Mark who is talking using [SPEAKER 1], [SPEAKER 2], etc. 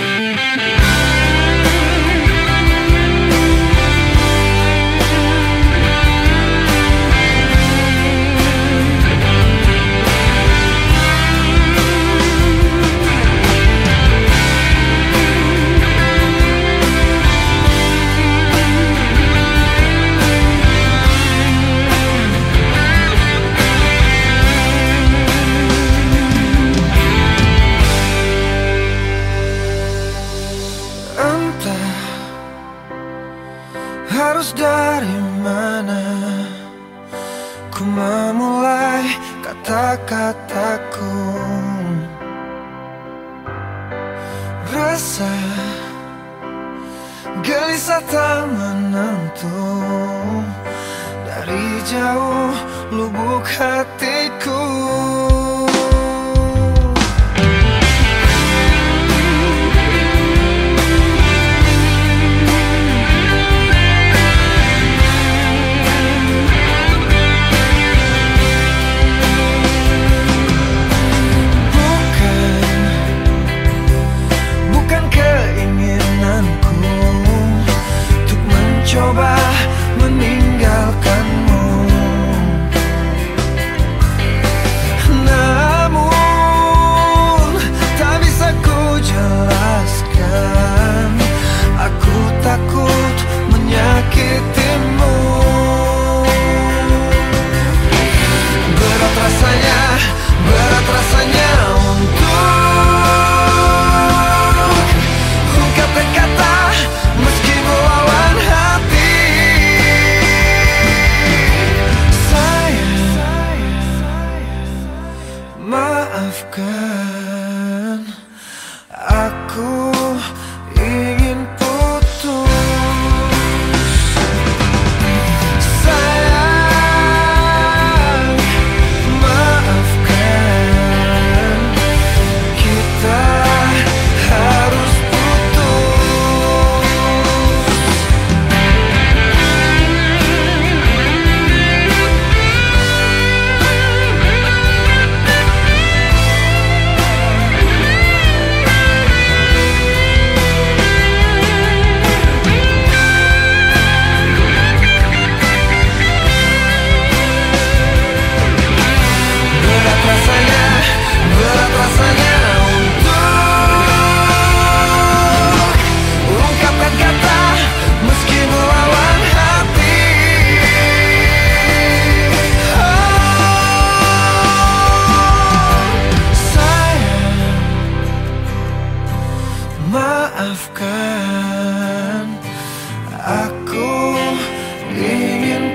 [SPEAKER 1] Harus dari mana ku memulai kata-kataku? Rasa gelisah tak menentu, dari jauh lubuk hatiku. Coba meninggalkanmu, namun tak bisa ku jelaskan. Aku takut menyakitimu. Berat rasanya untuk ungkapkan kata meski melawan hati. Maafkan, aku ingin putus. Sayang, maafkan, kita harus putus. Berat rasanya untuk ungkapkan kata meski melawan hati. Sayang, maafkan, aku ingin